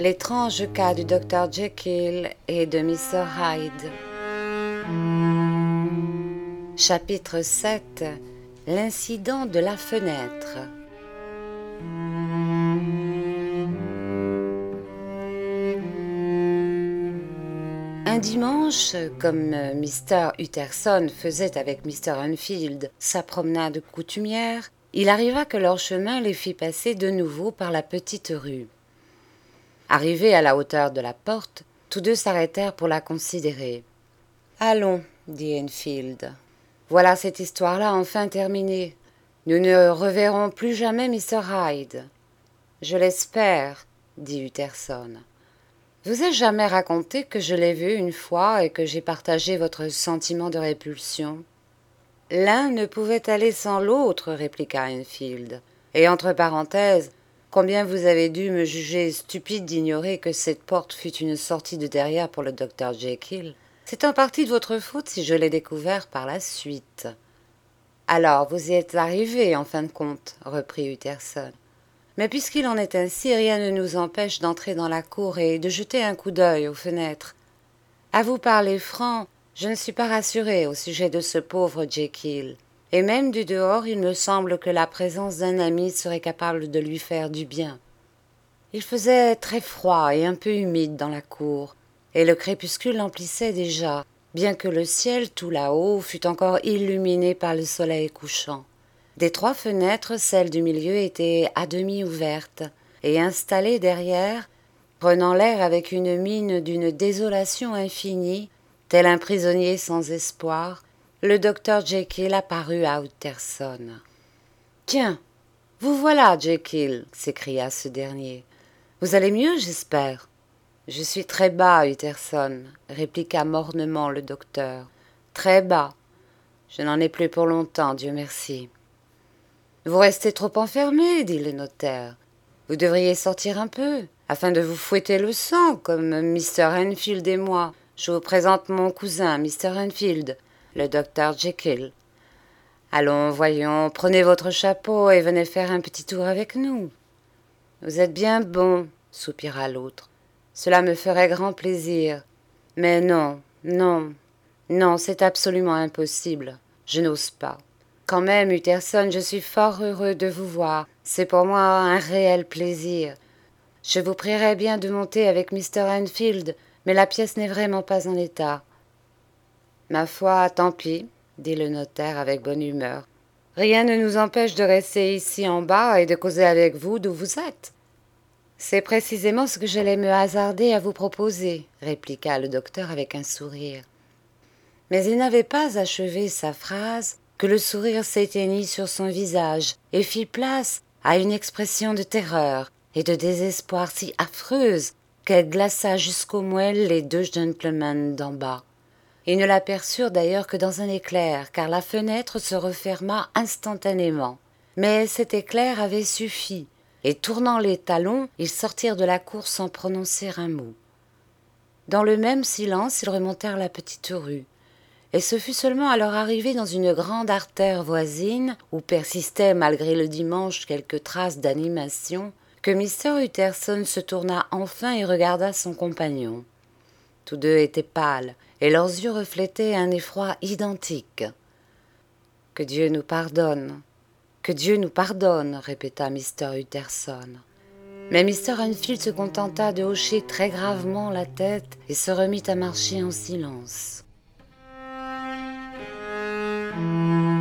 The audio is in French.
L'étrange cas du Dr Jekyll et de Mr Hyde. Chapitre 7. L'incident de la fenêtre. Un dimanche, comme Mr Utterson faisait avec Mr Enfield sa promenade coutumière, il arriva que leur chemin les fit passer de nouveau par la petite rue. Arrivés à la hauteur de la porte, tous deux s'arrêtèrent pour la considérer. « Allons, dit Enfield, voilà cette histoire-là enfin terminée. Nous ne reverrons plus jamais Mr Hyde. »« Je l'espère, » dit Utterson. « Vous ai-je jamais raconté que je l'ai vu une fois et que j'ai partagé votre sentiment de répulsion ?»« L'un ne pouvait aller sans l'autre, » répliqua Enfield. « Et entre parenthèses, combien vous avez dû me juger stupide d'ignorer que cette porte fut une sortie de derrière pour le Dr Jekyll. C'est en partie de votre faute si je l'ai découvert par la suite. »« Alors, vous y êtes arrivé, en fin de compte, » reprit Utterson. « Mais puisqu'il en est ainsi, rien ne nous empêche d'entrer dans la cour et de jeter un coup d'œil aux fenêtres. À vous parler franc, je ne suis pas rassurée au sujet de ce pauvre Jekyll. Et même du dehors, il me semble que la présence d'un ami serait capable de lui faire du bien. Il faisait très froid et un peu humide dans la cour, et le crépuscule emplissait déjà, bien que le ciel tout là-haut fût encore illuminé par le soleil couchant. Des trois fenêtres, celle du milieu était à demi ouverte, et installée derrière, prenant l'air avec une mine d'une désolation infinie, tel un prisonnier sans espoir, le Dr Jekyll apparut à Utterson. « Tiens, vous voilà, Jekyll !» s'écria ce dernier. « Vous allez mieux, j'espère ?»« Je suis très bas, Utterson, » répliqua mornement le docteur. « Très bas. Je n'en ai plus pour longtemps, Dieu merci. »« Vous restez trop enfermé, » dit le notaire. « Vous devriez sortir un peu, afin de vous fouetter le sang, comme Mr Enfield et moi. Je vous présente mon cousin, Mr Enfield, le Dr Jekyll. Allons, voyons, prenez votre chapeau et venez faire un petit tour avec nous. »« Vous êtes bien bon, » soupira l'autre. « Cela me ferait grand plaisir. Mais non, c'est absolument impossible. Je n'ose pas. Quand même, Utterson, je suis fort heureux de vous voir. C'est pour moi un réel plaisir. Je vous prierais bien de monter avec Mr Enfield, mais la pièce n'est vraiment pas en état. »« Ma foi, tant pis, » dit le notaire avec bonne humeur. « Rien ne nous empêche de rester ici en bas et de causer avec vous d'où vous êtes. »« C'est précisément ce que j'allais me hasarder à vous proposer, » répliqua le docteur avec un sourire. Mais il n'avait pas achevé sa phrase que le sourire s'éteignit sur son visage et fit place à une expression de terreur et de désespoir si affreuse qu'elle glaça jusqu'aux moelles les deux gentlemen d'en bas. Ils ne l'aperçurent d'ailleurs que dans un éclair, car la fenêtre se referma instantanément. Mais cet éclair avait suffi, et tournant les talons, ils sortirent de la cour sans prononcer un mot. Dans le même silence, ils remontèrent la petite rue, et ce fut seulement à leur arrivée dans une grande artère voisine, où persistaient malgré le dimanche quelques traces d'animation, que Mr Utterson se tourna enfin et regarda son compagnon. Tous deux étaient pâles, et leurs yeux reflétaient un effroi identique. « Que Dieu nous pardonne, que Dieu nous pardonne !» répéta Mr Utterson. Mais Mr Enfield se contenta de hocher très gravement la tête et se remit à marcher en silence.